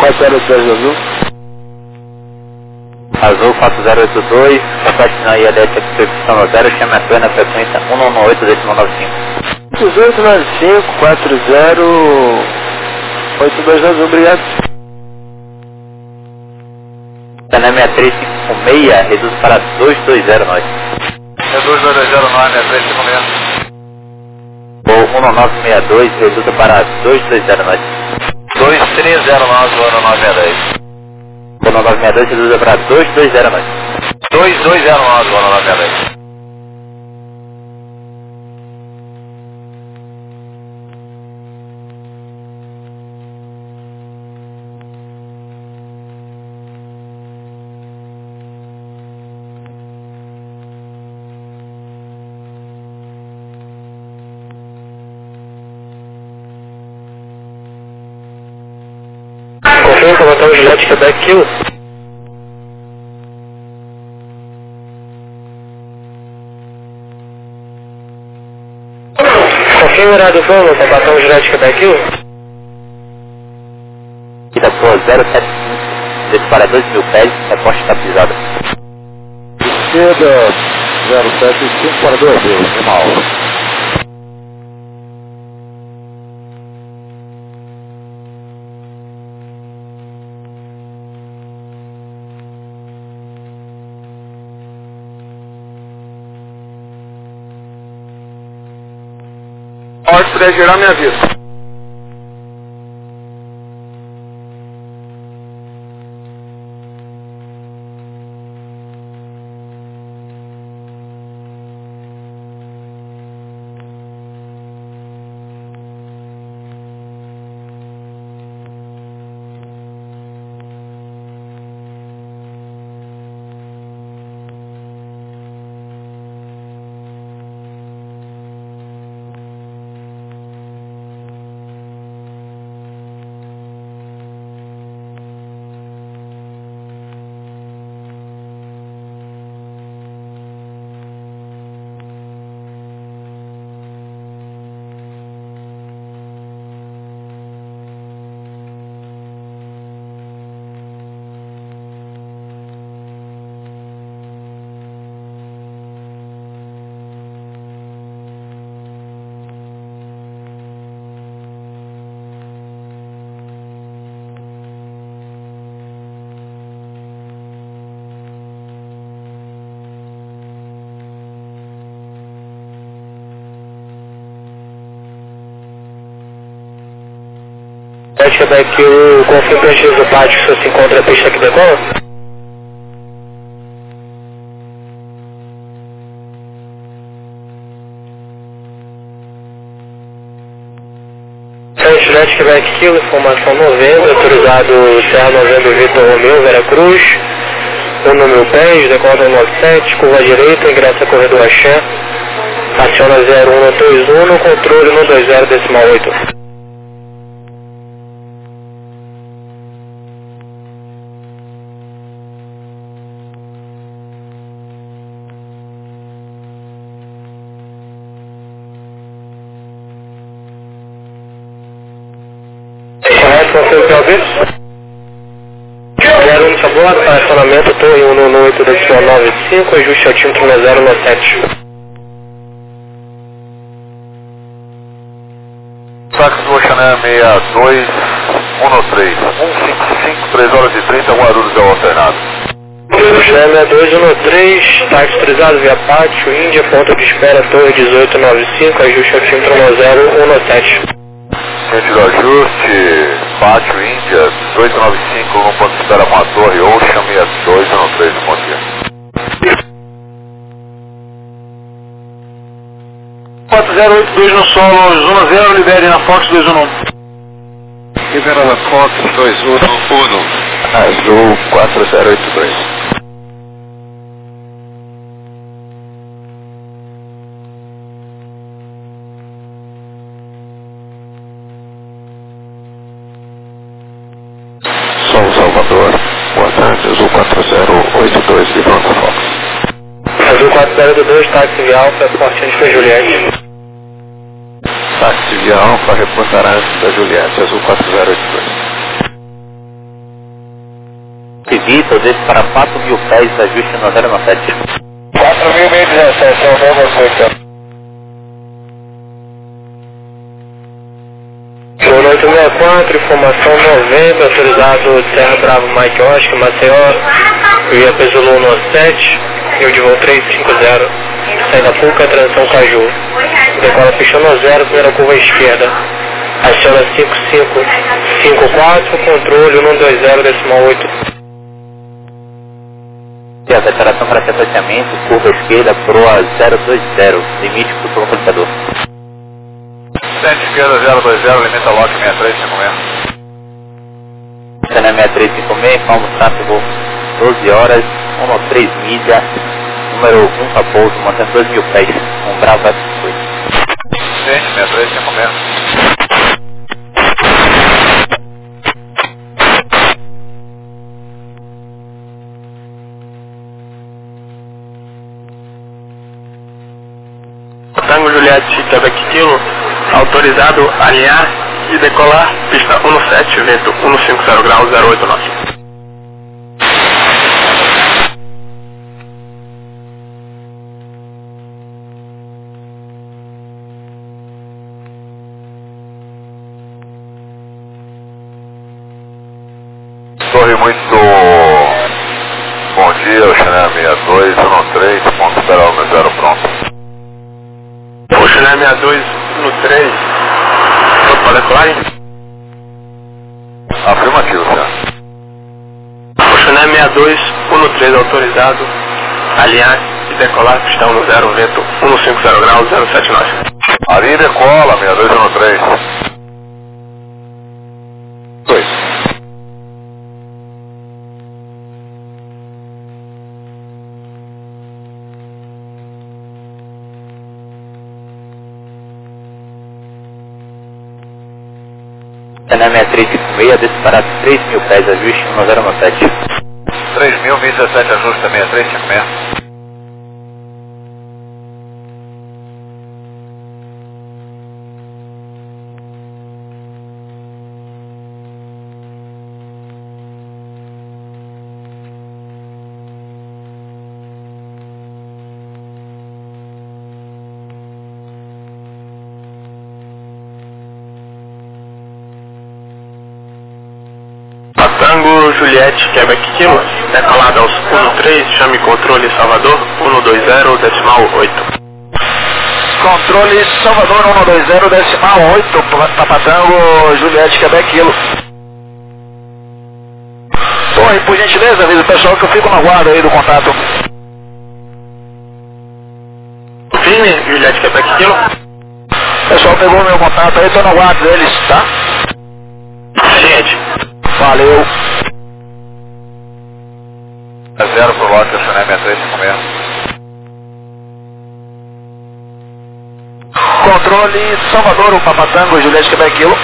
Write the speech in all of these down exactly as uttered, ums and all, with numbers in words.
quatro zero oito dois azul. Azul quatro zero oito dois, repete na I L S aqui, zero, chame a tua na frequência um nove oito décimo nove cinco. dezoito nove cinco quatro zero oito dois azul, obrigado. Canal sessenta e três cinquenta e seis, reduz para dois dois zero nove. Reduz dois dois zero nove, sessenta e três cinquenta e seis. Ou um nove seis dois, reduz para dois dois zero nove. dois três zero nove, um nove seis dois. um nove seis dois, reduz para dois dois zero nove. dois dois zero nove, um nove seis dois. Confirma para botar o Gillette Quebec Kilo. Confirma o horário do voo para botar o Gillette Quebec Kilo. Aqui da sua zero sete cinco, desce para dois mil pés, resposta estabilizada. Esquerda zero sete cinco para dois mil, animal. Pode puder gerar, me avisa. Pode chegar aqui o confirmo P X do pátio, se você encontra a pista que decola? Gillette Quebec Kilo, informação novembro, autorizado Serra novembro Vitor Romeu, Veracruz, um número dez, decola nove sete, curva direita, ingressa corredor Axé, aciona zero um dois um no controle um dois zero decimal oito. Confirmo P O B. zero um sabor, estacionamento, torre um nove oito decimal nove cinco, ajuste altímetro zero nove sete. Táxi do Oxané seis dois um três, um cinco cinco, três horas e trinta, Guarulhos é o alternado. Oxané seis dois um três, táxi autorizado via pátio, Índia, ponto de espera, torre dezoito nove cinco, ajuste altímetro zero um nove sete. Centro do ajuste, pátio Índia, dezoito nove cinco, no ponto de espera com a torre, Ocean seis dois um três, bom dia. quatro zero oito dois no solo, zona zero, libere na Fox dois um um. Libera na Fox dois um um. Azul quatro zero oito dois. Sol Salvador, boa tarde, Azul quatro zero oito dois, livrando a Fox. Azul quatro zero oito dois, táxi via Alfa, portante para Juliette. Táxi via Alfa, reportará antes da Juliette, Azul quatro zero oito dois. Vitor, desce para quatro mil pés, ajuste no zero sete. quatro mil e dezessete, é o você, cara. Zona oito seis quatro, informação novembro, autorizado Serra Bravo Mike Oscar, Maceió, via Pesolo cento e sete, rio de voo trezentos e cinquenta, sai da Puca, transição Caju. Decola pista no zero, primeira curva à esquerda. Aciona cinco cinco cinco quatro, controle cento e vinte, decimal oito. E a declaração para sequenciamento, curva esquerda, proa zero dois zero, limite para o localizador. Centro esquerda zero dois zero, limita lock sessenta e três cinquenta e seis. Cena sessenta e três cinquenta e seis, informa o tráfego doze horas, um três milha, número um para pouso, mantendo dois mil pés, um Bravo F oito. Centro sessenta e três cinquenta e seis. Tango Juliette, Quebec Kilo, autorizado alinhar e decolar, pista dezessete, vento cento e cinquenta graus, zero oito nove. Torre, muito bom dia, o Chanel sessenta e dois, um três, ponto esperar o zero pronto. O Chanel sessenta e dois no três, pronto para decolar? Afirmativo, senhor. O Chanel sessenta e dois no três, autorizado alinhar e decolar, pista dez, vento cento e cinquenta graus, zero sete nove. Ali decola, sessenta e dois um três. dois. Cena sessenta e três cinquenta e seis, desce para três mil pés, ajuste no zero sete. três mil, dezessete, ajusta sessenta e três cinquenta e seis. Tango Juliette, Quebec Kilo, decolado aos um três, chame controle Salvador, cento e vinte, decimal oito. Controle Salvador cento e vinte, decimal oito, Papatango Juliette, Quebec Kilo. Torre, por gentileza, avisa o pessoal que eu fico na guarda aí do contato. Firme, Juliette, Quebec Kilo. O pessoal pegou meu contato aí, tô na guarda deles, tá? Gente. Valeu. Zero pro lote, Chanel sessenta e três cinquenta e seis. Controle Salvador, o Papatango, Juliette, Quebec Kilo.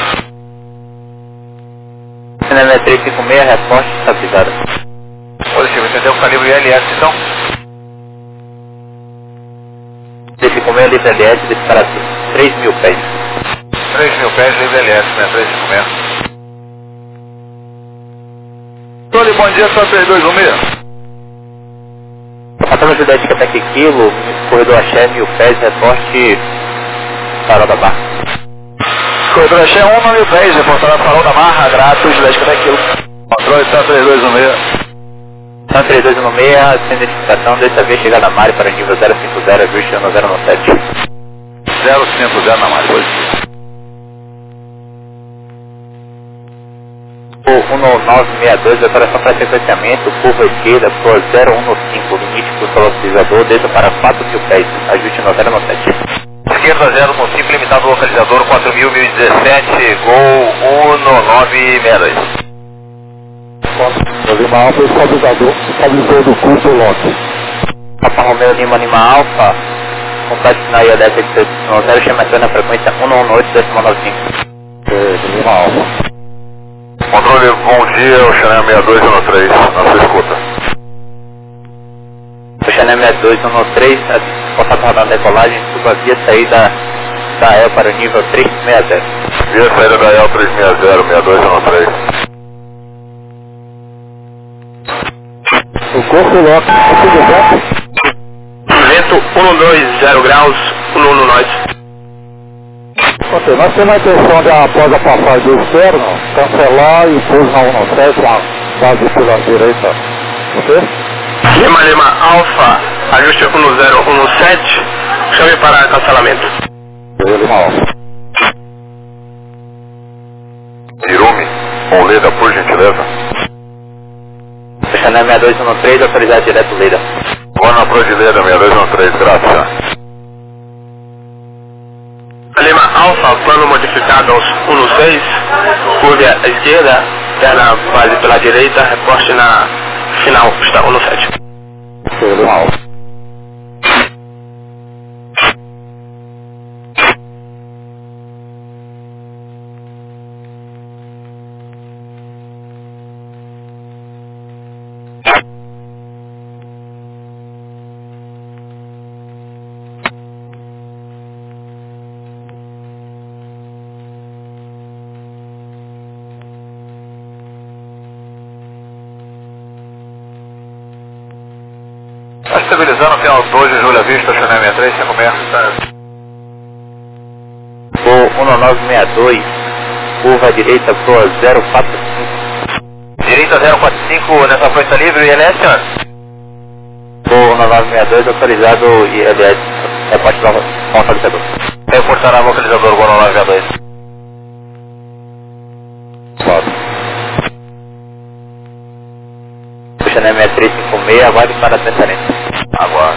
Cena sessenta e três cinquenta e seis, resposta estabilizada. Positivo, entendeu o calibre I L S então? Desce com meio livre L S, desce para três mil pés. três mil pés, livre L S, sessenta e três cinquenta e seis. Controle, bom dia, só três dois um seis. Patrão Juliette, Quebec Kilo, corredor Axé, mil pés, reporte Farol da Barra. Corredor Axé um mil pés, reportado Farol da Barra, grato, Juliette, Quebec Kilo. Controle São três dois um seis. São três dois um seis, sem identificação, dessa vez chegada a Mari para nível zero cinco zero, ajuste no zero sete. zero cinco zero na Mari, positivo. O um nove seis dois, declaração para sequenciamento, curva esquerda, por zero um cinco, limite para o localizador, desça para quatro mil pés, ajuste no zero sete. Esquerda zero um cinco, limitado localizador quatro mil, mil e dezessete, Gol um nove seis dois. Lima Alfa, estabilizador, estabilizador do curso lote. Papa Romeo Lima Lima Alfa, complete na I A D S no zero, chama na frequência um um oito, decimal nove cinco. É, Lima Alfa. Controle, bom dia, o Chanel sessenta e dois um três, na sua escuta. O Chanel sessenta e dois um três, contato radar decolagem, suba via saída da E L para o nível três seis zero. Via saída da E L três seis zero, sessenta e dois um três. Corpo Lopes, tudo bem? Vento cento e vinte graus, um no nós. Ok, nós temos a intenção de, após a passagem do externo, cancelar e pouso na cento e dezessete, a base pela direita. Ok? Lima Lima Alfa, ajuste cento e dezessete, chame para cancelamento. Lima Alfa. Irumi, Leda, por gentileza. Chanel sessenta e dois treze, autorizado direto Leda. Bona Pro de Leda, sessenta e dois treze, graças. Lima Alfa, plano modificado aos cento e dezesseis, curve à esquerda, terra base pela direita, reporte na final, está cento e dezessete. Lima Alfa. Estabilizando final doze, Júlia Vista, Chanel sessenta e três, cinco seis. Voo cento e noventa e dois, curva à direita, proa zero quatro cinco. Direita zero quatro cinco, nessa frente livre, I L S, senhor? Voo cento e noventa e dois, autorizado I L S, reporte do localizador. Reportará o localizador, Gol noventa e dois. Foto. Chanel sessenta e três cinquenta e seis, aguarde para transferência. Aguarde.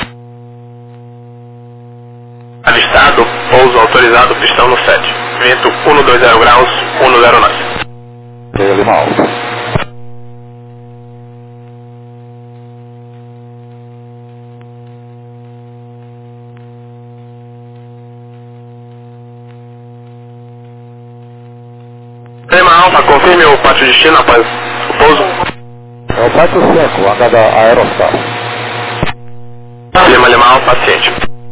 Avistado, pouso autorizado, pistão no sete. Vento cento e vinte graus, cento e nove. Lima Alfa. Lima Alfa, confirme o pátio de destino após o pouso. É o quatro cinco, anda da Aerostar. Lima Lima Alfa, ciente.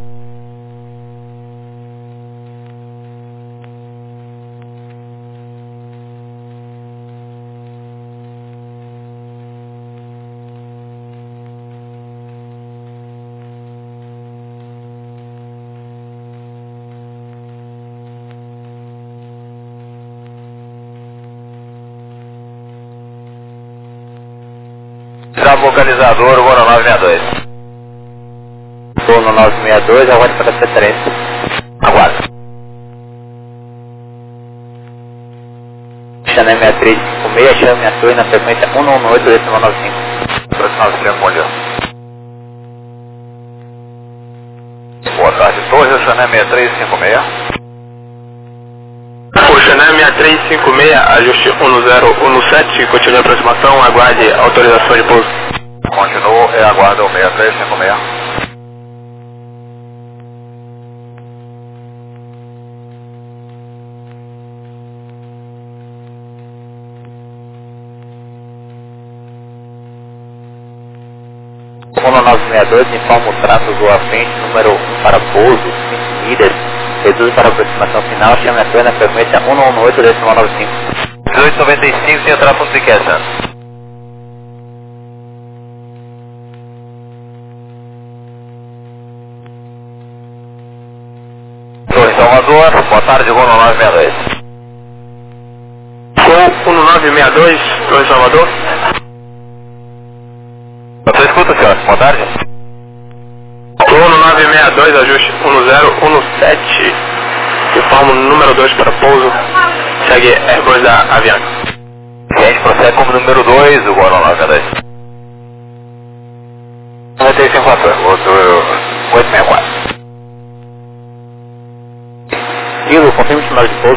Trava localizador, Gol noventa e dois. Voo cento e noventa e dois, aguarde para transferência. Aguarde. Chanel sessenta e três cinquenta e seis, chame a torre na frequência cento e dezenove, decimal noventa e cinco. Próximo cinco, bom dia. Boa tarde, Torres, Chanel sessenta e três cinquenta e seis. O Chanel sessenta e três cinquenta e seis, ajuste cento e dezessete, continue a aproximação, aguarde autorização de pouso. Continuo e aguardo o sessenta e três cinquenta e seis. cento e noventa e dois, informa o trato à frente, número um para pouso, cinco milhas, reduz para aproximação final, chame a torre na frequência cento e dezenove, decimal noventa e cinco. dezoito noventa e cinco, sem tráfego de queda. Torre Salvador, boa tarde, Gol noventa e dois. Gol cento e noventa e dois, Torre Salvador. Eu escuta, senhor, boa tarde. Gol cento e noventa e dois, ajuste cento e dezessete, informa o número dois para pouso, segue Airbus da Avianca. A gente prossegue como número dois, o Gol noventa e dois. noventa e cinco, outro oito sessenta e quatro. Kilo, confirme o sinal de pouso.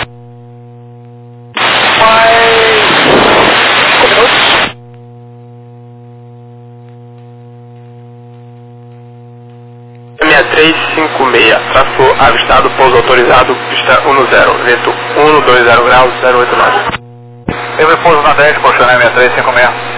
sessenta e três cinquenta e seis, tráfego avistado, pouso autorizado, pista cento e dez, vento cento e vinte graus, zero oito nove. Eu me pouso na dez, com Chanel sessenta e três cinquenta e seis.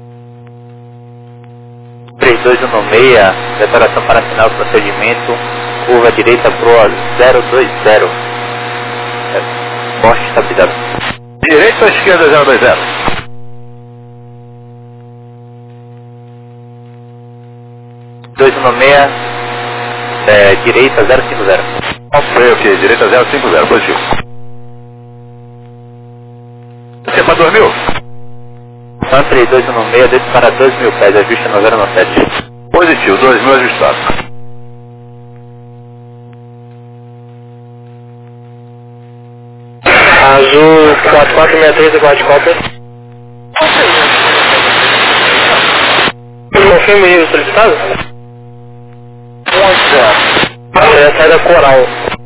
três dois um seis, declaração para final do procedimento, curva direita pro zero dois zero. É, poste estabilizado. Direita ou esquerda zero dois zero? dois um seis, é, direita zero cinco zero. Ok, ok, direita zero cinco zero, positivo. Você é para dois mil? Country dois um seis, desce para dois mil pés, ajuste no zero nove sete. Positivo, dois mil ajustado. Azul quatro quatro seis três, aguarde cópia. Confirme o nível solicitado? É a saída Coral.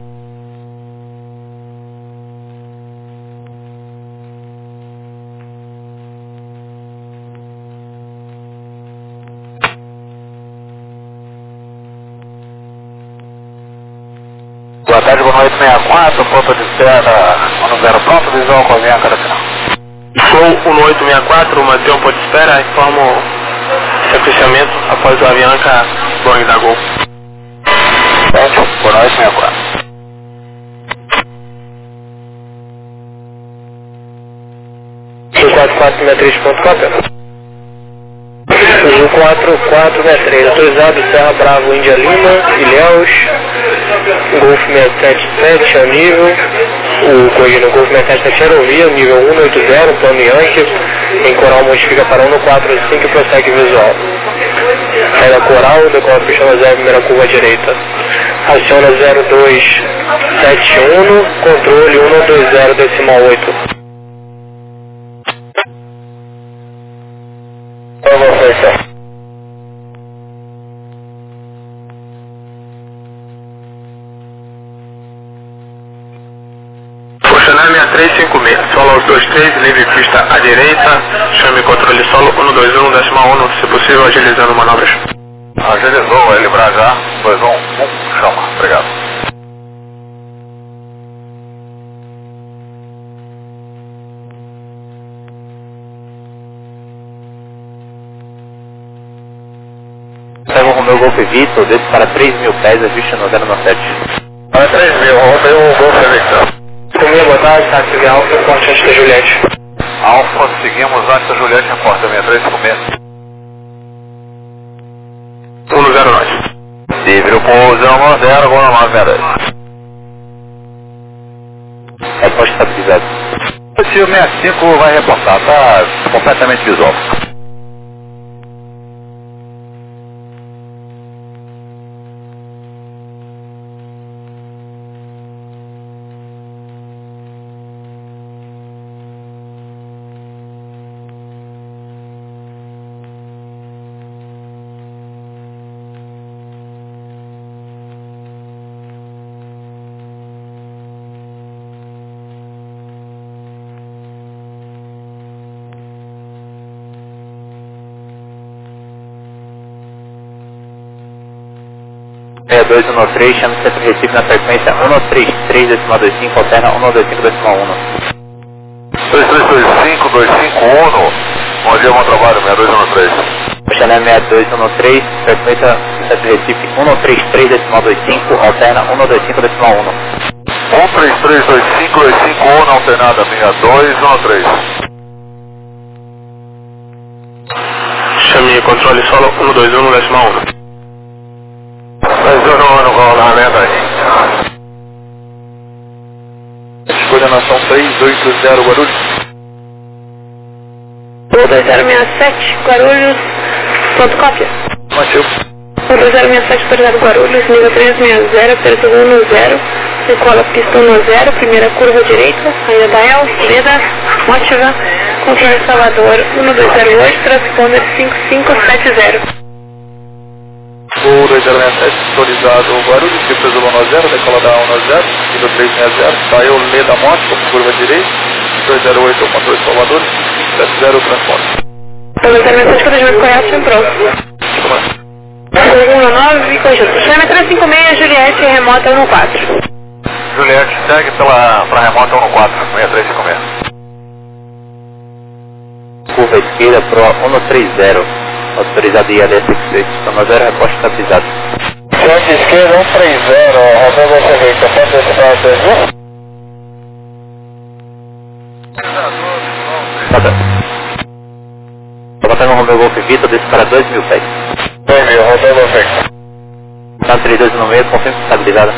Boa tarde, boa noite, sessenta e quatro, ponto de espera, um zero pronto, visual com a minha cara final. Flow um oito seis quatro, mantém um ponto de espera, informo sequenciamento após o Avianca Boeing da Gol. Boa noite, sessenta e quatro. quatro quatro seis três, ponto cópia. Azul quatro quatro seis três, autorizado Serra Bravo, Índia Lima, Ilhéus, Golf seiscentos e setenta e sete, a nível, o corrigindo Golf seiscentos e setenta e sete aerovia, nível um oito zero, plano Yankee, em Coral modifica para um quatro cinco e prossegue visual. Saída Coral, decola fechando zero, primeira curva direita. Aciona zero dois sete um, controle um dois zero decimal oito. Para você, senhor. Funcionário seis três cinco seis, solo aos dois três, livre pista à direita, chame controle solo um dois um, decimal um, se possível agilizando manobras. Agilizou, ele pra já, dois um um, chama, obrigado. Pega o Romeo Golf Vitor, desce para três mil pés, ajuste no zero nove sete. Para três mil, Romeo um Golf Victor. Comigo, boa tarde, táxi Alfa, ponte antes da Juliette. Alfa, seguimos antes da Juliette em porta, sessenta e três cinco seis. um zero nove. Livre o pouso, zero zero, agora nove sessenta e dois. É poste estabilizado. O tio sessenta e cinco vai reportar, tá completamente visual. seis dois um três, chame centro Recife na frequência um três três decimal vinte e cinco, alterna um dois cinco decimal um. dois três dois cinco, dois cinco um, bom dia, bom trabalho, seis dois um três. Chanel seis dois um três, frequência centro Recife um três três decimal vinte e cinco, alterna um dois cinco decimal um. um três três dois cinco, dois cinco um, alternada seis dois um três. Chame controle solo um dois um, decimal um. dois um um, com a meta aí. Escolha nação três oito zero, Guarulhos. dois zero seis sete, Guarulhos, ponto cópia. Mativo. dois zero seis sete, autorizado Guarulhos, nível três seis zero, aperto um zero, decola pista um zero, primeira curva direita, saída da El, Leda, Mótiva, controle Salvador um dois zero oito, transponder cinco cinco sete zero. O dois zero seis sete, autorizado Guarulhos, pista azul um zero, decola da um zero, nível três seis zero, saiu Leda, Mótiva, curva direita, dois zero oito, controle Salvador, cinco sete zero, transponder. dois zero seis sete, procedimento correto, sem pronto. dois um nove, conjunto. Chame três cinco seis, Juliette, remota um quatro. Juliette, segue pela pra remota um quatro, seis três cinco seis. Curva esquerda pro um três zero, autorizado I A D sessenta e seis, toma zero, reposte estabilizado. Frente esquerda um três zero, Romeu Golf Victor, pode descer para dois mil? Estou batendo o Romeu Golf Victor, desce para dois mil pés. dois mil, Romeu Golf Victor. Na trinta e dois no meio, confirma estabilizada.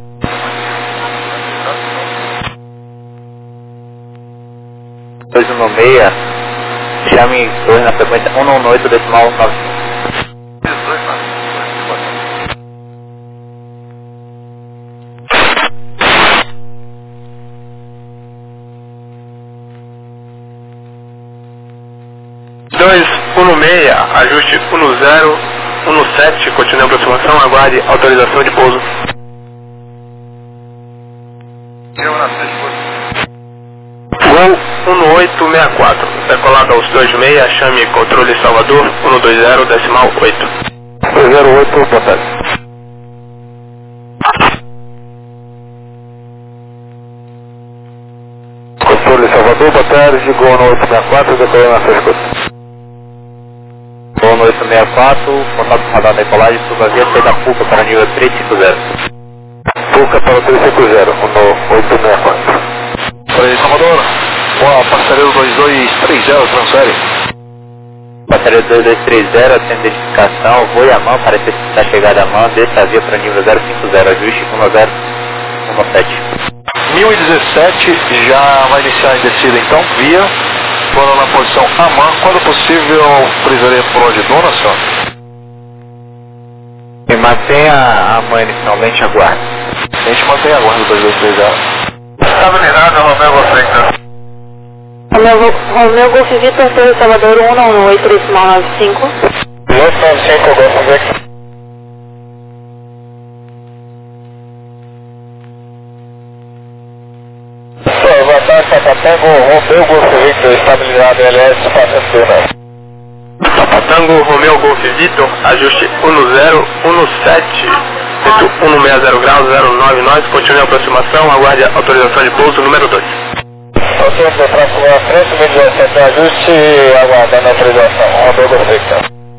dois no meio, chame torre na frequência um nove oito decimal nove cinco. dois um seis, ajuste um zero um sete, continue a aproximação, aguarde autorização de pouso. Gol um oito seis quatro, decolado aos dois seis, chame controle Salvador um dois zero decimal oito. dois zero oito, boa tarde. Controle Salvador, boa tarde, Gol no oito seis quatro, decolando na sua escuta. Gol no oito seis quatro, contato com radar da decolagem, suba via saída da Puca para nível trezentos e cinquenta. Puca para trezentos e cinquenta, no oito seis quatro. Oi, Salvador, boa, parceiro dois dois três zero, transfere. Parceiro dois dois três zero, atende identificação, voe a mão para especificar a chegada à mão, desça a via para nível zero cinquenta, ajuste um zero um sete. mil e dezessete, já vai iniciar a descida então, via, foram na posição Amã, quando possível, frisarei por onde dona, senhor? E mantenha a mão inicialmente, aguarde. A gente mantém a guarda dois dois três zero. Estabilizado, Romeu Golf Victor. Romeu Golf Victor, Torre Salvador um nove oito decimal nove cinco. oito nove cinco, Golf Victor. Boa tarde, Tapatango, Romeu Golf Victor, estabilizado, L S, quatrocentos túnel. Tapatango, Romeu Golf Victor, ajuste um zero um sete, um seis zero graus, zero nove nove, continue a aproximação, aguarde a autorização de pouso número dois. Ok, para próximo à frente, mil e dezessete, ajuste, aguardando a autorização, Romeu Golf Victor.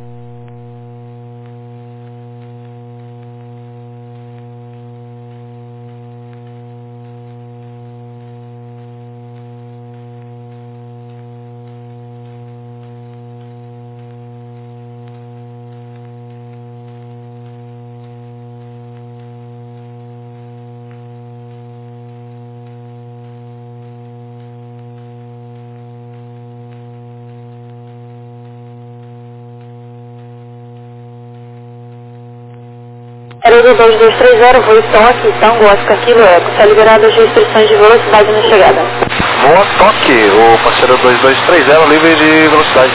Aerodo dois dois três zero, voo estão aqui, Tango, Oscar Kilo Eco. Está liberado as restrições de velocidade na chegada. Boa toque, o parceiro dois dois três zero, livre de velocidade.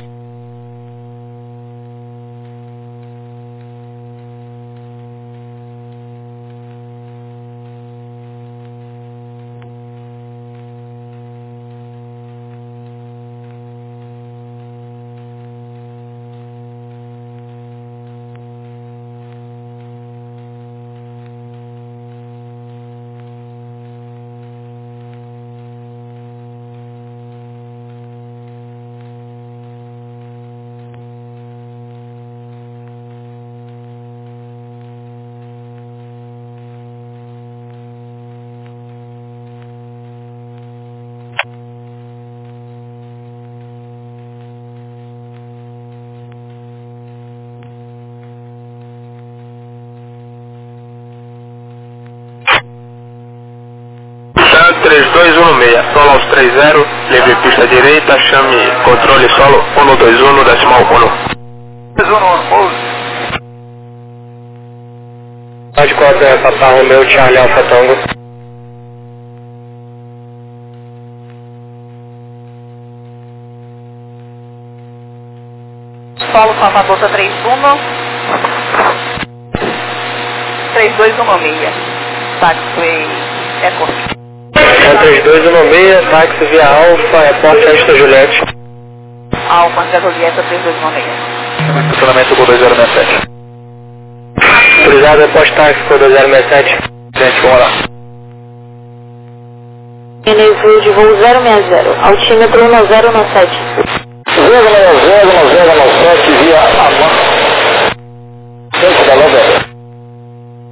três dois um seis, solo aos três zero, livre pista direita, chame controle solo um dois um, decimal um. Pode quatro é Papa Romeu, Charlie Alfa Tango. Solo Papa Bota três um, três dois um seis, táxi Eco. três dois um seis, táxi via Alfa, aeroporto Santa Juliette. Alfa, Santa Juliette, três dois um seis. Estacionamento com dois zero seis sete. Autorizado aeroporto táxi com dois zero seis sete. Gente, vamos lá. Envio de voo zero seis zero, altímetro um zero um sete. zero zero zero sete via Amã. Gente da Lobeira.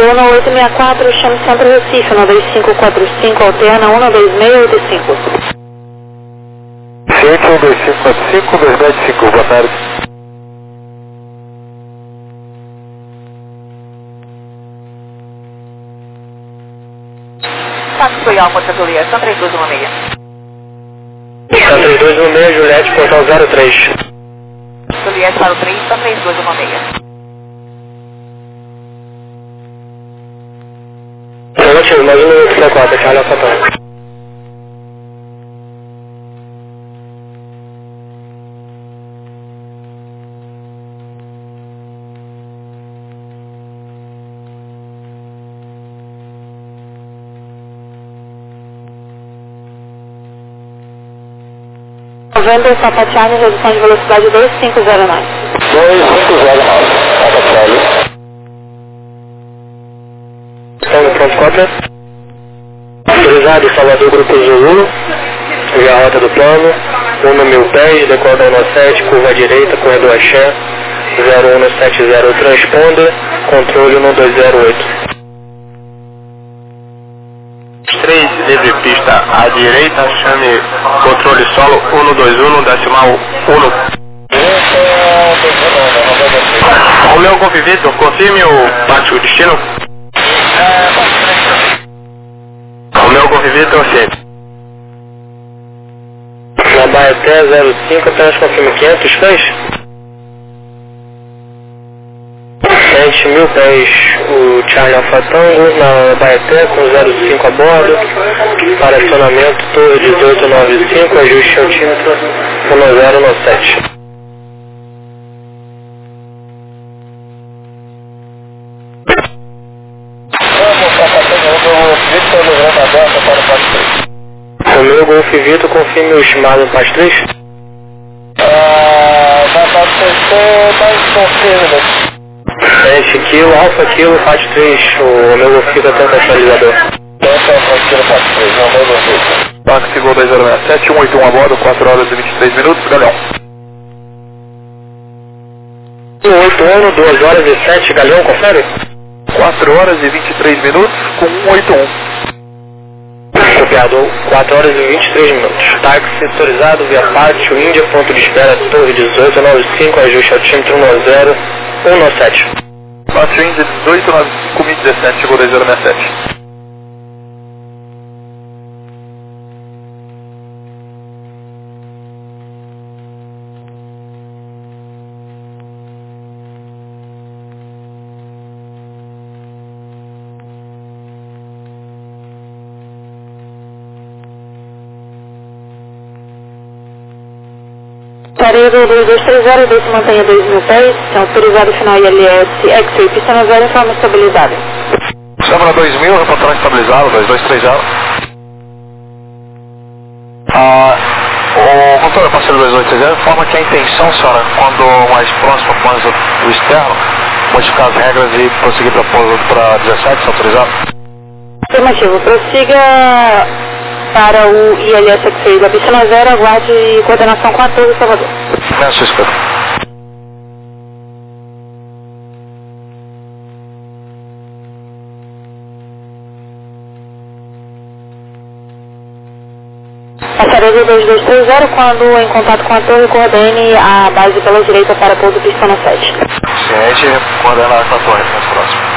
Uno oito seis quatro, chame Centro Recife, um dois cinco quatro cinco, alterna um dois seis oito cinco. Ciente, um dois cinco quatro cinco, dois dois cinco, boa tarde. Táxi foi Alfa, categoria São três dois um seis. São três dois um seis, Juliette, portão zero três. Juliette para o três, São três dois um seis. Negativo, mais um minuto, C quatro, Charlie Alfa Tango. Novembro, Papa Charlie, redução de velocidade dois cinco zero nove. dois cinco zero nove, Papa Charlie. Tango pronto, cópia. Autorizado, Salvador, Grupo Zulu. Via a rota do plano. um mil pés, decorda um sete, curva à direita, corredor Axé. zero um sete zero, transponder. Controle um dois zero oito. três, livre pista à direita, chame controle solo um dois um, decimal um. O meu convivito, confirme o pátio destino. O meu convivito, confirme. Na Baeté zero cinco, apenas confirme quinhentos pés. sete mil pés, o Charlie Alfa Tango, na Baeté com zero cinco a bordo, para acionamento Torre dezoito noventa e cinco, ajuste altímetro um zero um sete. O meu Golf Vito, confirme o estimado P A S três. Ah, vai ser mais confirme. sete kilo, Alfa Kilo, P A S três, o meu Golf Vito atento atualizador. Tenta Alfa Kilo, P A S três, não vai você. Táxi Gol dois zero seis sete, um oito um a bordo, quatro horas e vinte e três minutos, Galeão. um oito um, duas horas e sete, Galeão, confere? quatro horas e vinte e três minutos com um oito um. Copiado, quatro horas e vinte e três minutos. Táxi autorizado via pátio, Índia, ponto de espera, Torre dezoito noventa e cinco, ajuste altímetro um zero um sete. Pátio Índia dezoito noventa e cinco mil e dezessete, Gol dois zero seis sete. Taredo dois dois três zero, dois mantenha dois mil pés, autorizado final I L S, X-Ray, pista no zero, informa estabilizada. Câmara dois mil, reportagem estabilizado, dois dois três zero. Ah, o controle parceiro dois dois três zero informa que a intenção, senhora, quando mais próximo ao pouso do externo, modificar as regras e prosseguir para pouso para dezessete, está autorizado? Afirmativo, prossiga para o I L S X-Ray da pista no zero, aguarde coordenação com a Torre Salvador. Peço escuta. Passaredo dois dois três zero, quando em contato com a torre, coordene a base pela direita para pouso pista no sete. Ciente, coordena com a torre, mais próximo.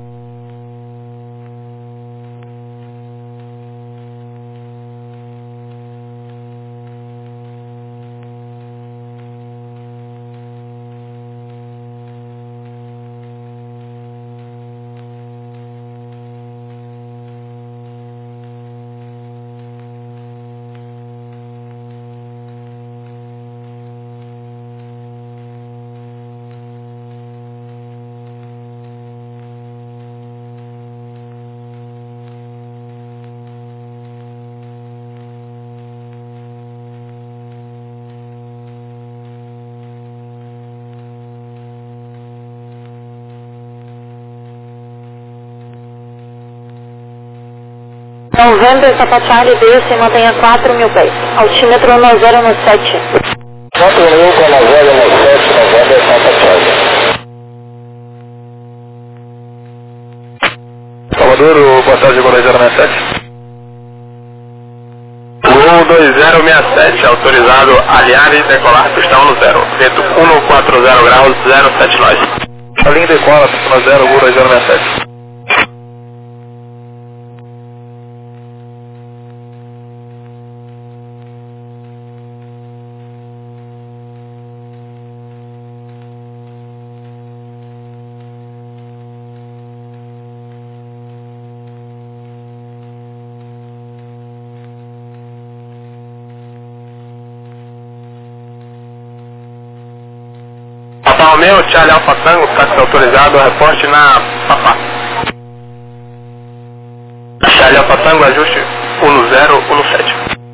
Novembro, Papa Charlie, desce e mantenha quatro mil pés. Altímetro um zero um sete. quatro mil com um zero um sete, Novembro, Papa Charlie. boa tarde, Gol dois zero seis sete. Gol dois zero seis sete, autorizado alinhar e decolar pistão no zero. Vento cento e quarenta graus, zero sete nós. Alinha e decola, pistão no zero, Gol dois zero seis sete. Papa Romeo, Charlie Alfa Tango, táxi autorizado, reporte na Papá. Charlie Alfa Tango, ajuste um zero um sete.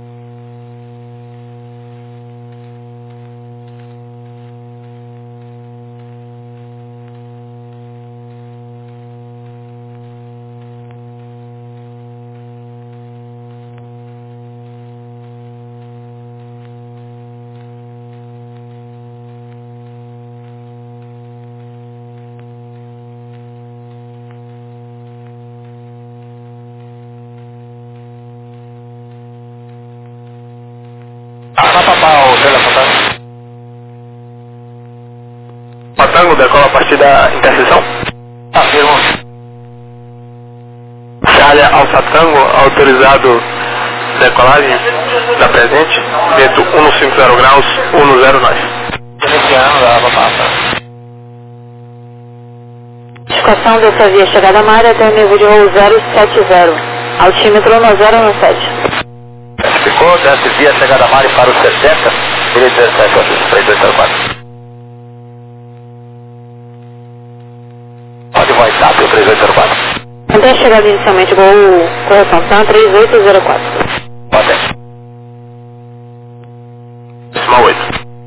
Patango, decola a partir da interseção. Afirmo. Charlie Alfa Tango, autorizado decolagem da presente. Vento cento e cinquenta graus, um zero nós. Iniciando da Papá. Notificação dessa via chegada à área até o nível de voo zero sete zero. Altímetro um zero um sete. Ficou dessa via chegada à Mari para o setenta, ele dezessete, três dois zero quatro. Pode voar TAP, três dois zero quatro. Até a chegada inicialmente, gol correção TAM três oito zero quatro. Pode. Decimal oito.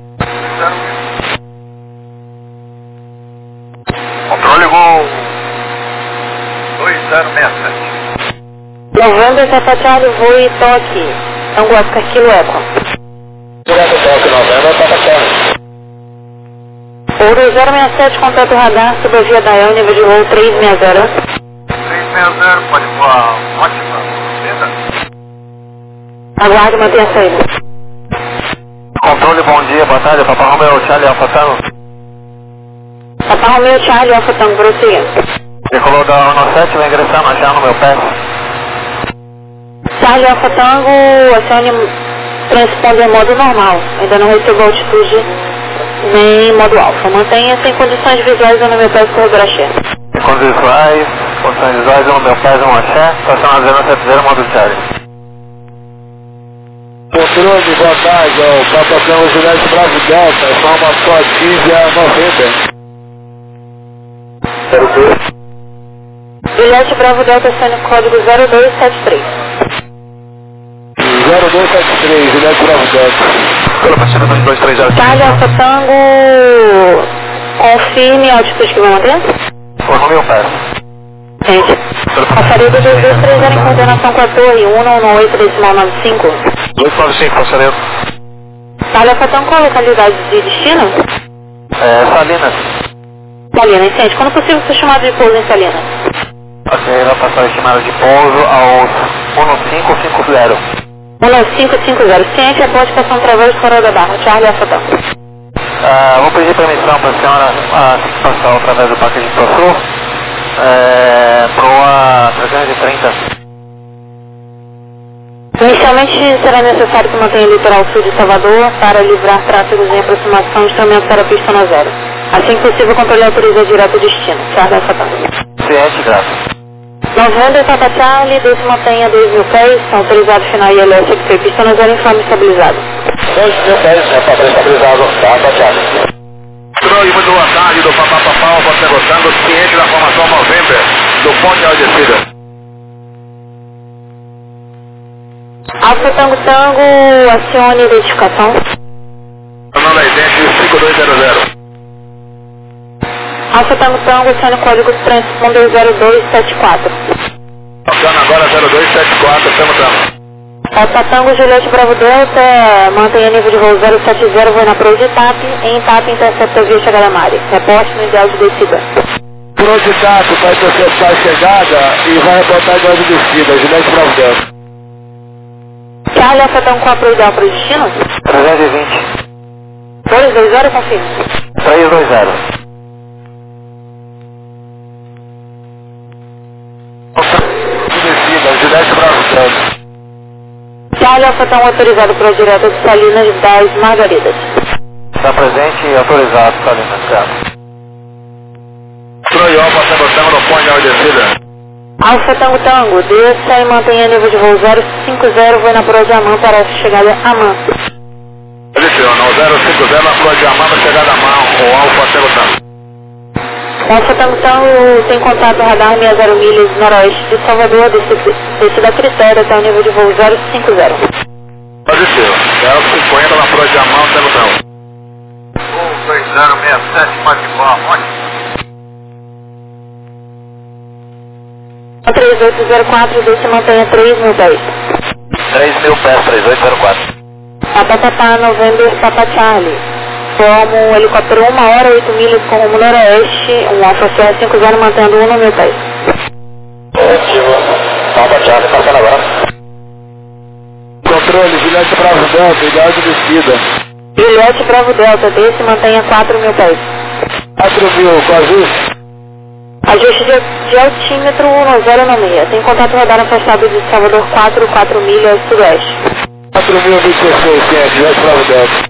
Controle Gol dois zero seis sete. Novembro, Tapachado, voo e toque. Tango Oscar Kilo Eco. Direto toque, Novembro, Tapachado. Ouro zero seis sete, contato radar, sobre a via da El, nível de voo três seis zero. três seis zero, pode voar ótima. Aguarde, mantenha a saída. Controle, bom dia, boa tarde, Papa Romeo, Charlie Alfa Tango. Papa Romeo, Charlie Alfa Tango, prossiga. Decolou da um sete, vai ingressando já no meu pé. Charlie Alfa Tango, acione transponder em modo normal. Ainda não recebeu altitude nem modo alfa. Mantenha-se em condições visuais no meu pé corredor axé. Condições visuais, condições visuais no meu pé um axé, estação zero sete zero, modo Charlie. Controle, boa tarde, é o Papa Tango Juliette Bravo Delta, informação ativa noventa. zero dois. Juliette Bravo Delta, acione código zero dois sete três. zero dois sete três, Juliette Bravo Delta. Pela partida dois dois três zero. Charlie Alfa Tango, confirme a altitude que vai manter. Foi no meu pé. Gente, passaredo dois dois três zero em coordenação com a torre, um um oito decimal nove cinco. dois nove cinco, passaredo. Charlie Alfa Tango, qual a localidade de destino? É, Salinas. Salinas, gente, quando possível ser chamado de pouso em Salinas. Ok, vai passar a estimada de pouso aos um cinco cinco zero. um cinco cinco zero, ciente, após estação através do farol da barra, Charlie Alfa Tango. Ah, vou pedir permissão para a senhora a passar através do Parque de Sul é, para a trezentos e trinta. Inicialmente será necessário que mantenha o litoral sul de Salvador para livrar tráfegos em aproximação de instrumento para a pista no zero. Assim que possível, controle autoriza direto o destino. Charlie Alfa Tango. Ciente, graças. Novembro, Papa Charlie, desce mantenha dois mil pés, são autorizados final I L S X P, pista no zero em forma estabilizada. dois mil pés, é padrão estabilizado, Papa Charlie. Controle, muito boa tarde, do Papa Papau, você gostando, ciente da formação Novembro, do ponte ao descida. Alfa Tango Tango, acione identificação. Comando idêntico cinco dois zero zero. Alfa Tango Tango, acione código transponder zero dois sete quatro. Tocando agora zero dois sete quatro, estamos dando. Alfa Tango, Juliette Bravo Delta, mantenha nível de voo zero sete zero, voo na proa de TAP, em TAP intercepta via chegada à área. Reporte no ideal de descida. Entrou de tato para interceptar a chegada e vai botar de ordem de descida, Gilete Bravo Delta. Charlie, Alfa Tango, qual é o ideal para o destino? trezentos e vinte. dois dois zero, confirma. três dois zero. Descida, Gilete Bravo Delta. Charlie, Alfa Tango, autorizado para a direta de Salinas das Margaridas. Está presente e autorizado, Salinas, certo. Troy Alfa Tango Tango no ponto de ordem de descida. Alfa Tango Tango, desça e mantenha nível de voo zero cinco zero, vai na proa de Amã para a chegada a Amã. Adiciona o zero cinco zero na flor de Amã para chegada a mão, o Alfa Tango Tango. Alfa Tango Tango tem contato radar sessenta milhas noroeste de Salvador, descida critério até o nível de voo zero cinco zero. Adiciona, zero cinquenta na flor de Amã, Tango Tango. um dois zero seis sete, pode ir, ótimo. três oito zero quatro, desce e mantenha três mil pés. três mil pés, três oito zero quatro. Papa Papa November Papa Charlie. Como um helicóptero uma hora, oito milhas com rumo noroeste, um Alfa C R cinco zero mantendo um mil pés. Positivo. Papa Charlie, passando agora. Controle, Gilete Bravo Delta, ideal de descida. Juliette Bravo Delta, desce e mantenha quatro mil pés. quatro mil, com ajuste. Ajuste de, de altímetro um zero nove seis. Tem contato radar afastado de Salvador quatro, quatro milhas sudoeste. quatro mil vinte e seis, quem Gilete Bravo Delta.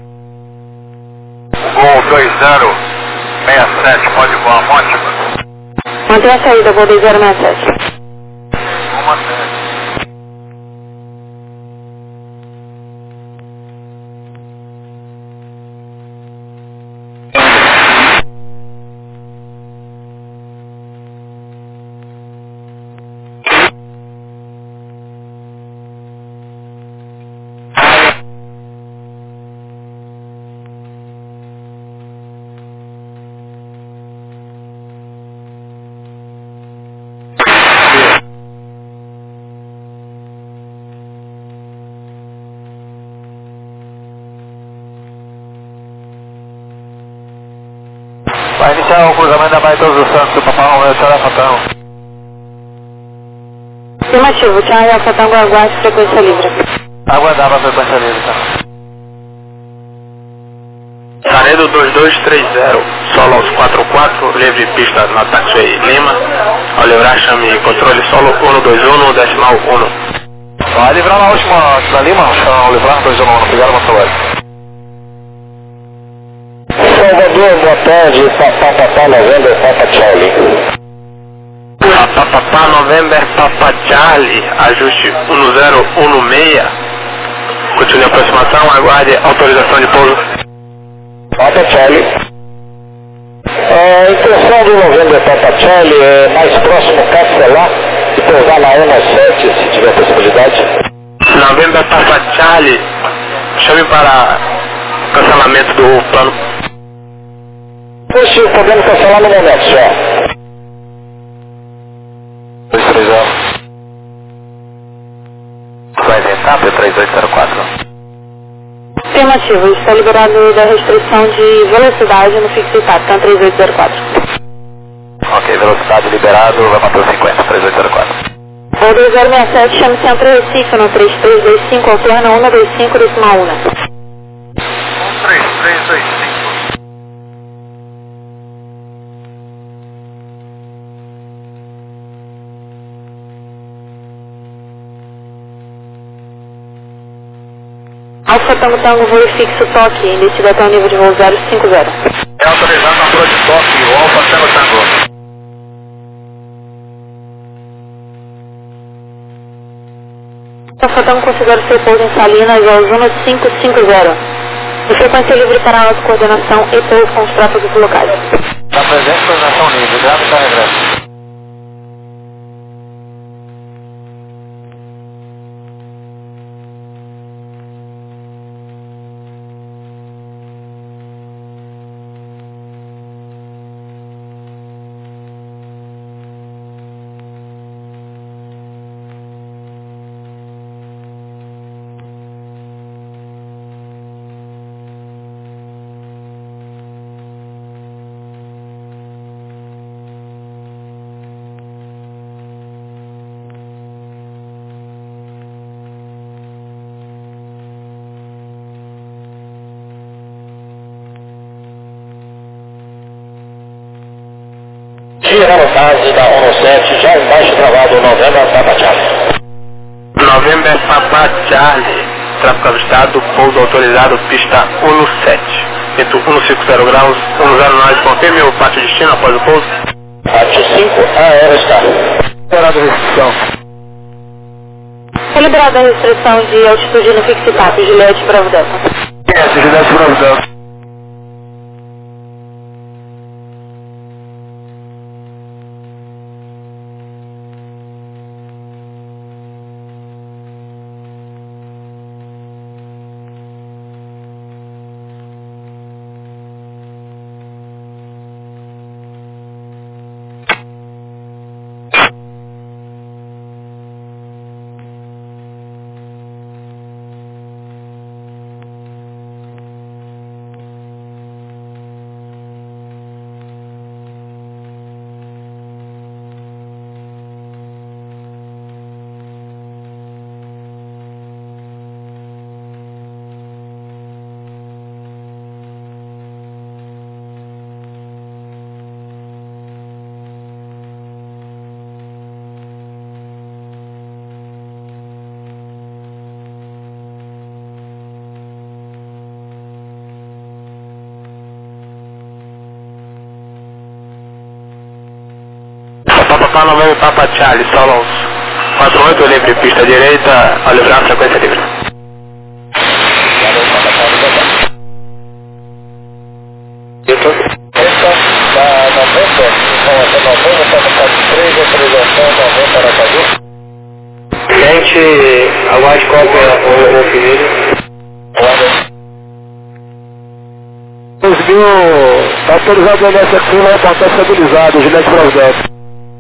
Gol dois zero seis sete, pode voar, ótimo. Mantenha a saída, voo dois zero seis sete. Uma sete. Vai iniciar o cruzamento da Baía Todos os Santos, do Papai Romeu, Charlie Alfa Tango. Afirmativo, Charlie Alfa Tango, aguarde frequência livre. Aguardava a frequência livre, tá? Laredo dois dois três zero, solo aos quatro quatro, livre pista na taxiway Lima. Ao livrar, chame controle solo um dois um, decimal um. Vai livrar na última, na Lima, ao livrar dois um, obrigado, Marcelo. Salvador, boa tarde, Papa Papa November, Papa Charlie. Papa Papa November Papa Charlie, ajuste um zero um seis. Continue a aproximação, aguarde autorização de pouso. Papa Charlie. A intenção do November Papa Charlie é mais próximo cancelar e pousar na um sete, se tiver possibilidade. November Papa Charlie, chame para cancelamento do plano. Poxa, podemos cancelar no momento só. dois três zero. Vai tentar, P três oito zero quatro. Afirmativo, está liberado da restrição de velocidade no fixo e tática, três oito zero quatro. Ok, velocidade liberado, vai manter o cinquenta, três oito zero quatro. Voo dois zero seis sete, chame Centro Recife no três três dois cinco, alterna um dois cinco, decimal um. um três três dois cinco. Alfa Tango Tango, voo fixo toque, inicio até o nível de voo zero cinco zero. É autorizado na flor de toque, o Alfa Tango Tango. Alfa Tango, considera seu pouso em Salinas aos um cinco cinco zero. De frequência livre para a autocoordenação e pouso com os tráfegos locais. Está presente, coordenação livre, grave está regresso. confirma no caso da um sete, já embaixo travado, November Papa Charlie. November Papa Charlie, tráfego avistado, pouso autorizado, pista um sete. Vento cento e cinquenta graus, um zero nove, confirme o pátio destino após o pouso. Pátio cinco, Aerostar. Liberada a restrição. Foi liberada a restrição de altitude no fixitato, Juliette Bravo Delta. É, Juliette Bravo Delta. Papa November Papa Charlie, Solos quatro oito, livre, pista direita, ao livrar, frequência livre. Essa da noventa, informação noventa, Papa três, autorização noventa Aracaju. Gente, aguarde cópia ou conferido. dois mil, está autorizado o L S aqui, vai estar estabilizado, Juliette Bravo Delta.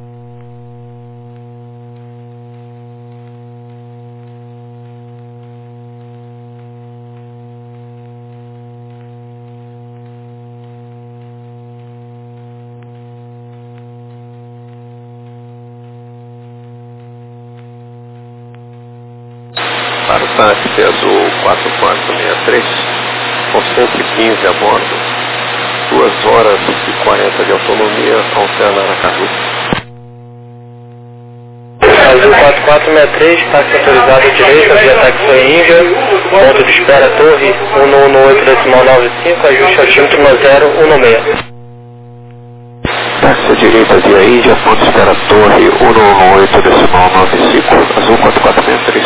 Para o táxi azul quatro quatro seis três, com cento e quinze a bordo, duas horas e quarenta de autonomia, alterna Aracaju. Azul quatro quatro seis três, táxi autorizado à direita, via táxi Índia, ponto de espera torre um um oito decimal nove cinco, ajuste altímetro no zero um seis. Táxi à direita via Índia, ponto de espera torre um um oito decimal nove cinco, azul quatro quatro seis três.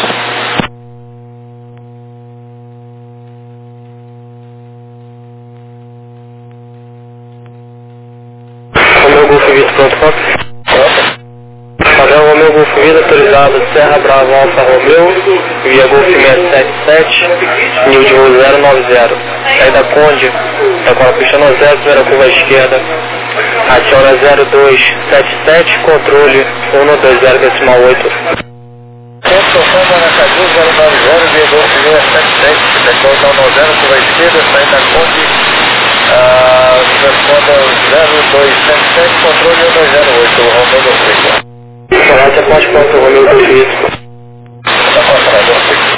Romeu Golfo Vitor, pronto, pronto. Padrão Romeu Golfo Vitor, autorizado Serra Bravo Alfa Romeu, via Golfo seiscentos e setenta e sete, nível de voo zero nove zero. Saída Conde, da qual a pista no zero, primeira curva à esquerda. Aciona zero dois sete sete, controle um dois zero decimal oito. Construção da Aracaju zero nove zero, via Golfo seiscentos e setenta e sete, decola no zero, curva à esquerda, saída Conde. Ah, zero dois sete sete, controle um dois zero oito, Romeu Golfo Vitor. Falácia ponte ponto Romeu Golfo Vitor. Tá passado.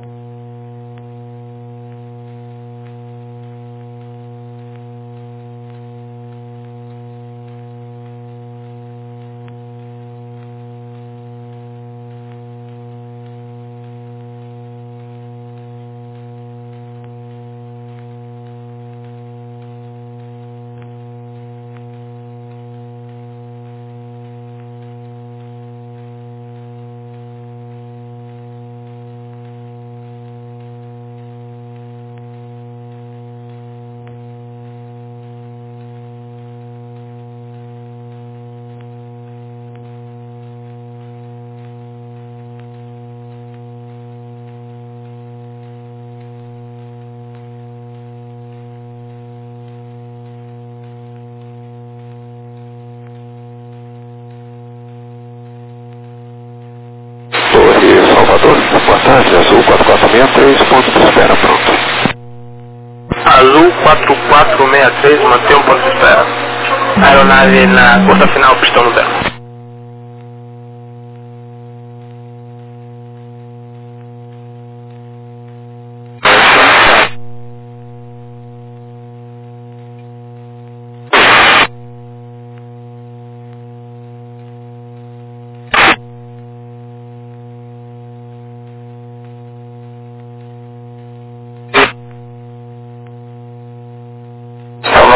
Boa tarde, azul quatro quatro seis três, ponto de espera pronto. Azul quatro quatro seis três, mantém um ponto de espera. Aeronave na curta final, pistão no zero.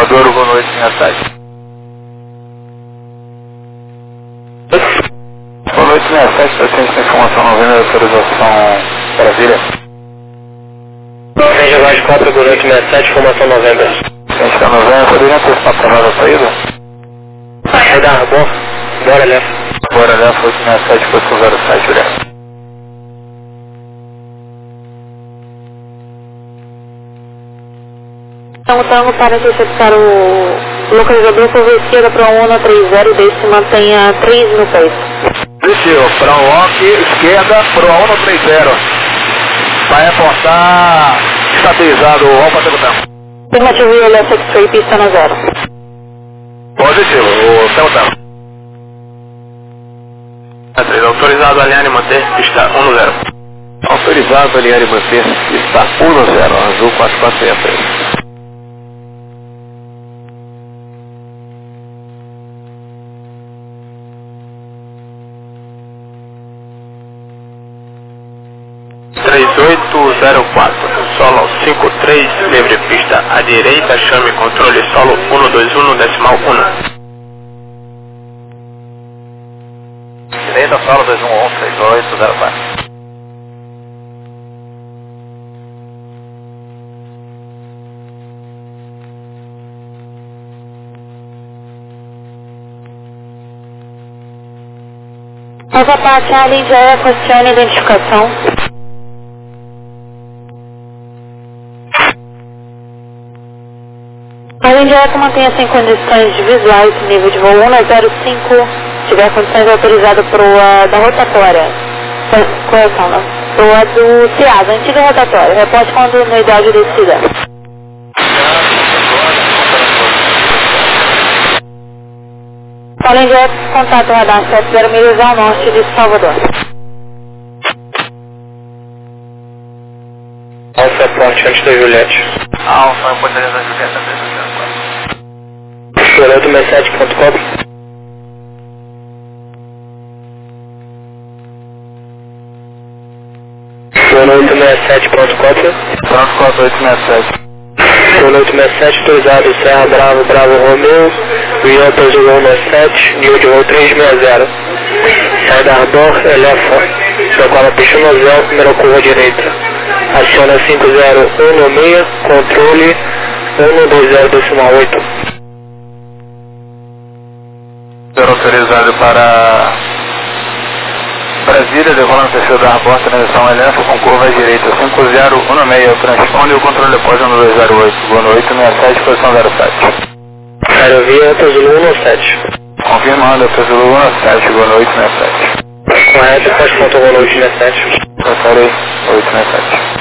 Salvador, boa noite, sessenta e sete. Boa noite, sessenta e sete, paciente com informação novembro da autorização Brasília. Seja mais quatro, boa noite, sessenta e sete, informação novembro. Paciente da novembro, poderia antecipar para nós a saída? Vai dar, bom, bora, Léo. Bora, Léo, foi sessenta e sete, posição zero sete, Léo. Então, tango para interceptar o localizador por esquerda para o ONU trinta, desde se mantenha três mil pés. Desceu, para o Rock, esquerda, para o ONU trinta. Vai apontar estabilizado, vamos fazer o botão. Afirmativo e L S X-Ray, pista na zero. Pode ser, o seu botão. Autorizado alinhar e manter, pista um zero. Autorizado alinhar e manter, pista um zero, azul quatro quatro seis três. três oito zero quatro, solo cinco três, livre pista à direita, chame controle solo um dois um, decimal um. Direita, solo dois um um, três oito zero quatro. Essa parte ali já é questão de identificação. A India mantenha-se em condições visuais, nível de voo um zero cinco, se tiver condições autorizadas para o da rotatória. Correção, não. Para do C I A S, antiga rotatória. Reporte quando unidade descida. Além de contato radar sete zero milhas ao norte de Salvador. Alfa Ponte antes da Juliette. Alfa, Ponte antes da Juliette. Chorando sessenta e sete ponto com. Chorando sessenta e sete ponto com. Pronto, quatro oito sessenta e sete. Chorando sessenta e sete, autorizado Serra Bravo, Bravo Romeo, Rio Azul um sete, New de voo três seis zero. Saída Ardor, eleva, decola pista no zero, primeira curva direita. Aciona cinco zero um no meio, controle um dois zero decimal oito. Autorizado para Brasília, decolando terceiro da porta, transição Elenfo com curva à direita, cinco zero um no meio, transponde o controle depois um dois zero oito, boa noite, sessenta e sete, posição zero sete. Aerovia, Azul um sete. Confirmando, Azul um sete, boa noite, sessenta e sete. Correto, pode ponto boa noite, sessenta e sete. Passarei, oito sessenta e sete.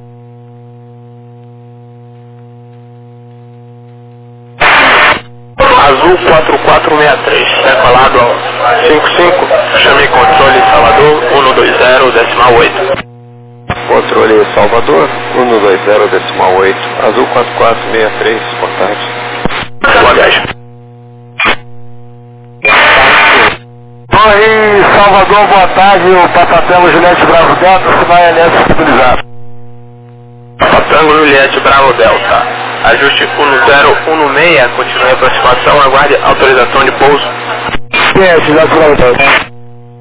Azul quatro quatro seis três, decolado cinco cinco, chame controle Salvador um dois zero decimal oito. Controle Salvador um dois zero decimal oito, azul quatro quatro seis três, boa tarde. Bagagem. Oi, Salvador, boa tarde, o Papatelo Juliette Bravo Delta, sinal L S estabilizado. Patango Juliette Bravo Delta. Ajuste um zero um seis, continue a aproximação, aguarde autorização de pouso. Sim, cidade Bravo Delta.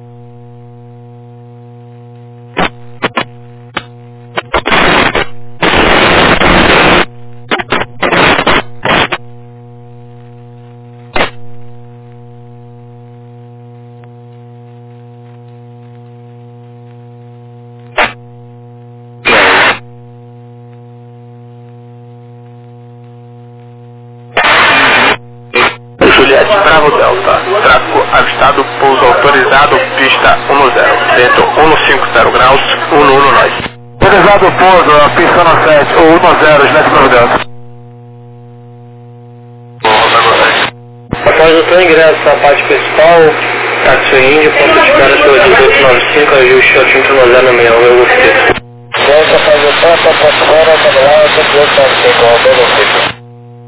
Juliette Bravo Delta, tráfego avistado, pouso autorizado, pista um zero, vento cento e cinquenta graus, um um nós. Autorizado pouso, pista no sete, ou um zero, Juliette Bravo Delta. Após o seu ingresso à parte principal, táxi índio, ponto de espera pelo dezoito noventa e cinco, ajuste ao cinco nove zero seis um, eu gostei. Volta a fazer ponta para fora, para lá, dezoito noventa e cinco, eu gostei.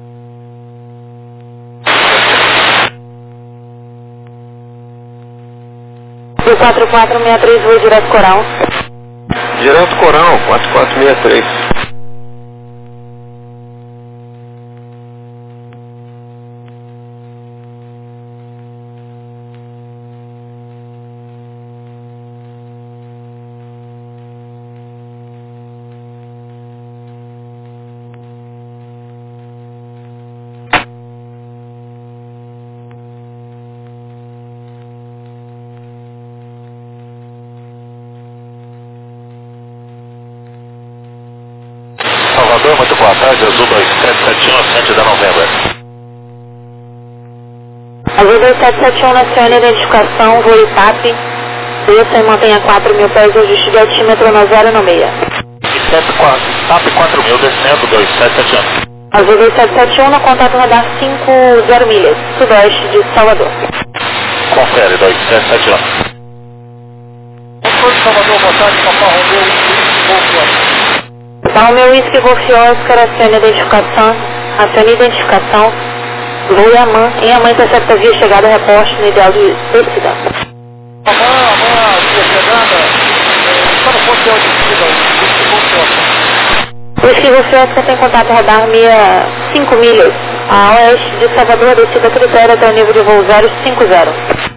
O quatro quatro seis três, voo direto Coral. Direto Coral, quatro quatro seis três. boa tarde, Azul dois sete sete um, Ascente da Novembro. Azul dois sete sete um, naciona identificação, voo I T A P, desça e mantenha quatro mil pés, ajuste de altímetro na zero no meia. I T A P quatro mil, descendo dois sete sete um. Azul dois sete sete um, no contato radar cinco zero milhas, sudoeste de Salvador. Confere, dois sete sete um. Salvador, boa tarde, Papai Romeu, Papai Romeu, Whisky Golf Oscar, aciona identificação, aciona identificação, voo Yaman, em Yaman intercepta via chegada, reposte no ideal de descida. Amã, Amã, via chegada, está no ponto de descida, Whisky Golf Oscar. Whisky Golf Oscar tem contato radar meia cinco milhas, a oeste de Salvador, a descida critério até o nível de voo zero cinco zero.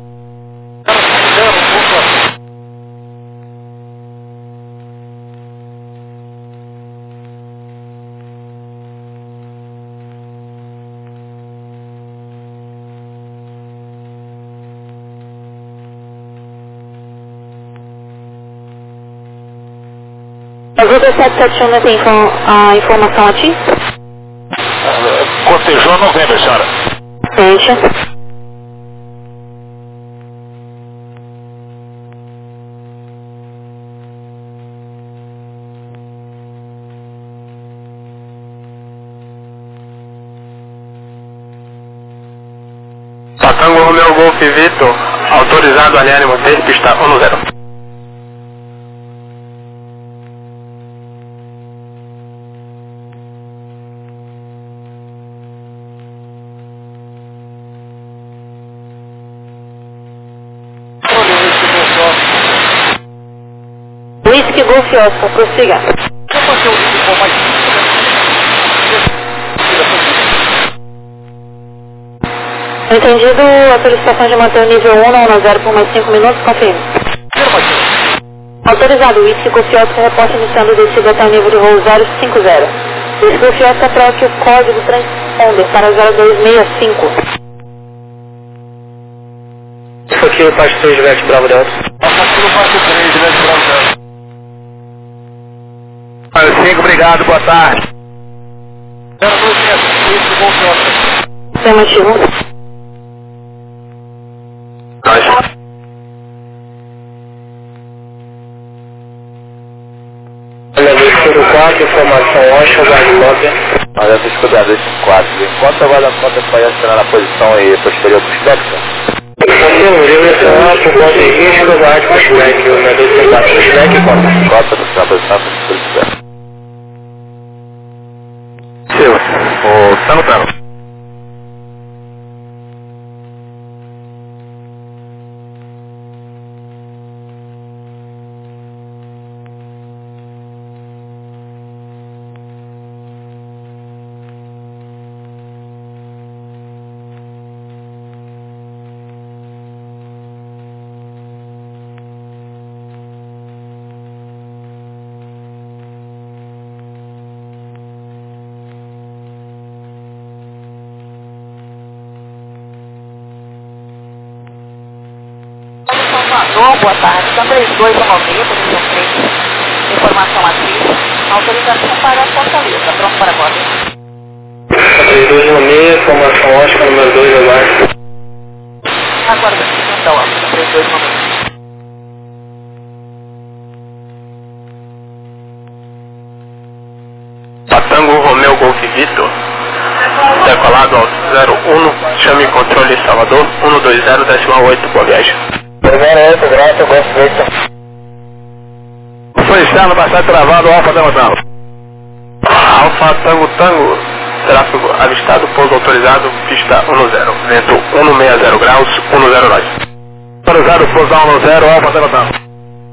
Azul dois sete sete um, não tem info, a informação a ti? Cortejou Novembro, senhora. Fecha. Tango Romeo Golf Vitor, autorizado a alinhar e manter pista um no zero. Whisky Golf Oscar, prossiga. Entendido, a solicitação de manter o nível um na um na zero por mais cinco minutos, confirme. Autorizado, Whisky Golf Oscar, reporte iniciando descida até o nível de voo zero cinco zero. Whisky Golf Oscar, troque o código transponder para zero dois seis cinco. Isso aqui é o parte três de Veste Bravo Delta. cinco, obrigado, boa tarde. zero dois seis, Whisky Golf Oscar. Afirmativo. Olha, dois cinco quatro, informação Oscar, guarda-cópia. Olha, dois cinco quatro, enquanto a guarda-cópia pode acionar na posição e posterior do Spectrum. Confirmo, direcionar por conta de risco, guarde com o Spec, o dois cinco quatro, Spec e cópia. Cópia do na posição do Spectrum. Seu, o Tango Tango. Salvador, boa tarde. São três dois a noventa, posição três. Informação ativa. Autorização para Fortaleza. Pronto para agora. três dois um seis, informação Oscar, número dois, aguarde. Agora, então, três dois um seis. Tango Romeo Golf Vitor, decolado ao zero um, chame controle Salvador, um dois zero, decimal oito, boa viagem. zero oito, graça, Golf Victor. Foi externo, bastante travado, Alfa Tango Tango. Alfa Tango Tango, tráfego avistado, pouso autorizado, pista um zero, vento cento e sessenta graus, um zero nove. Autorizado, pouso um zero, Alfa Tango Tango.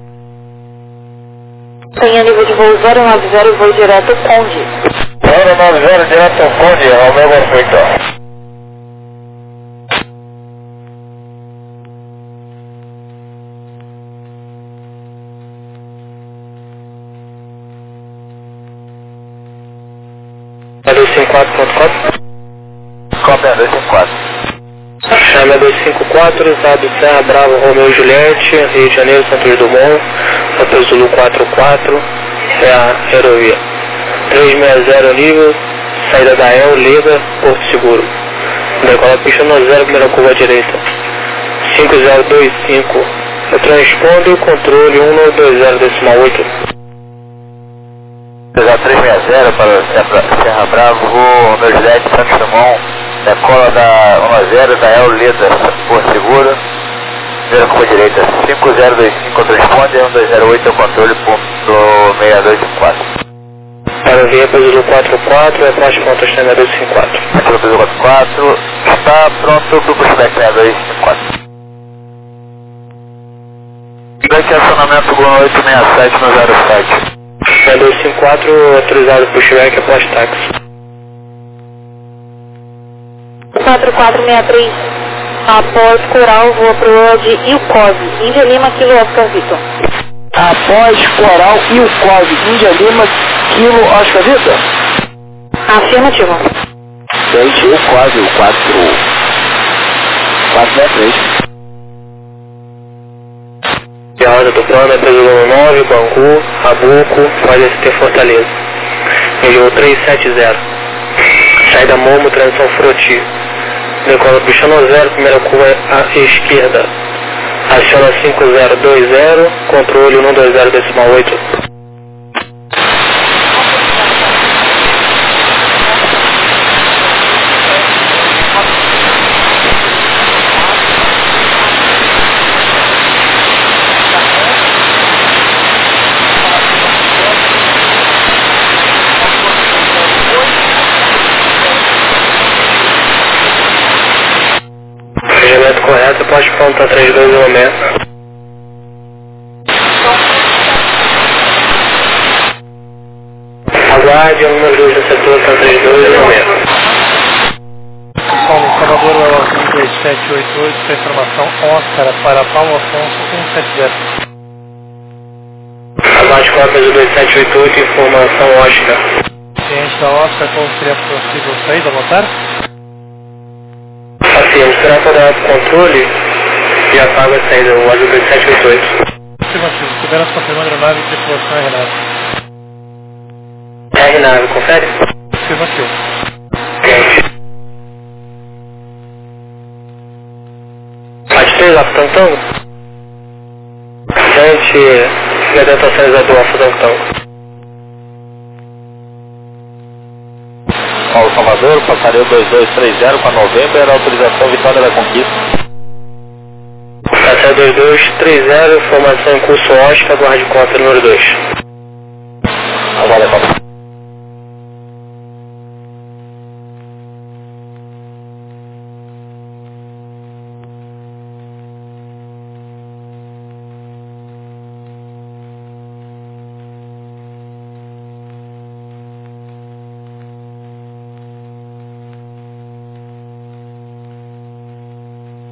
Tenha nível de voo zero nove zero, voo direto Conde. zero nove zero, direto Conde, Romeo Golf Victor. dois cinco quatro ponto quatro. Cópia dois cinco quatro. Chame dois cinco quatro, estado Serra Bravo, Romeo e Juliette, Rio de Janeiro, Santos Dumont, Hotel Zulu quatro quatro, é a aerovia. trezentos e sessenta nível, saída da El, Leda, Porto Seguro. Decola pista no zero, primeira curva à direita. cinco zero dois cinco. Eu transpondo controle um nove dois zero decimal oito. trezentos e sessenta para Serra Bravo, número Juliette, Santo Simão, decola da um zero da El, Leda, Porto Seguro. Primeira curva à direita. cinco zero dois cinco transponde, um dois zero oito é o controle, ponto seis dois cinco quatro. Para o Via Peso quatro quatro, é parte ponto extenda dois cinco quatro. Peso quatro quatro, está pronto, grupo Chubec seis dois cinco quatro. Chubec acionamento Gol oito seis sete no zero sete. seis dois cinco quatro, autorizado por Chubec após táxi. quatro quatro seis três, após Coral, voa para o de Ilkov, Índia Lima, Kilo Oscar Vitor. Após Coral e o Cove, Índia Lima, Kilo Oscar Vitor? Afirmativo. Frente o Cove, o quatro quatro seis três. E a roda do plano é peso nove, Bangu, Abuco, pode S T Fortaleza. Milhão trezentos e setenta. Saída Momo, transição Froti. Decola pista no zero, primeira curva à esquerda. Aciona cinco zero dois zero, controle um dois zero decimal oito. Regimento correto, pode ponta três dois um seis. Aguarde, número dois do setor, tá três dois um seis. Paulo, Salvador, três sete oito oito, para informação Oscar para Paulo Afonso um sete zero. Aguarde quatro dois sete oito oito, informação Oscar. Ciente da Oscar, qual seria a possível saída, voltar? Assim, será para dar controle e apaga a saída, o áudio dois sete oito oito. Afirmativo, segurança confirmando a nave, tripulação R nave. R nave, confere? Afirmativo. Quente. Pode três, Alfa Tango. Gente, identitacionalizador Alfa Tango. Paulo Salvador, passaria dois dois três zero para novembro, era autorização Vitória da Conquista. Passaria dois dois três zero, formação em curso Oscar, guarde conta número dois.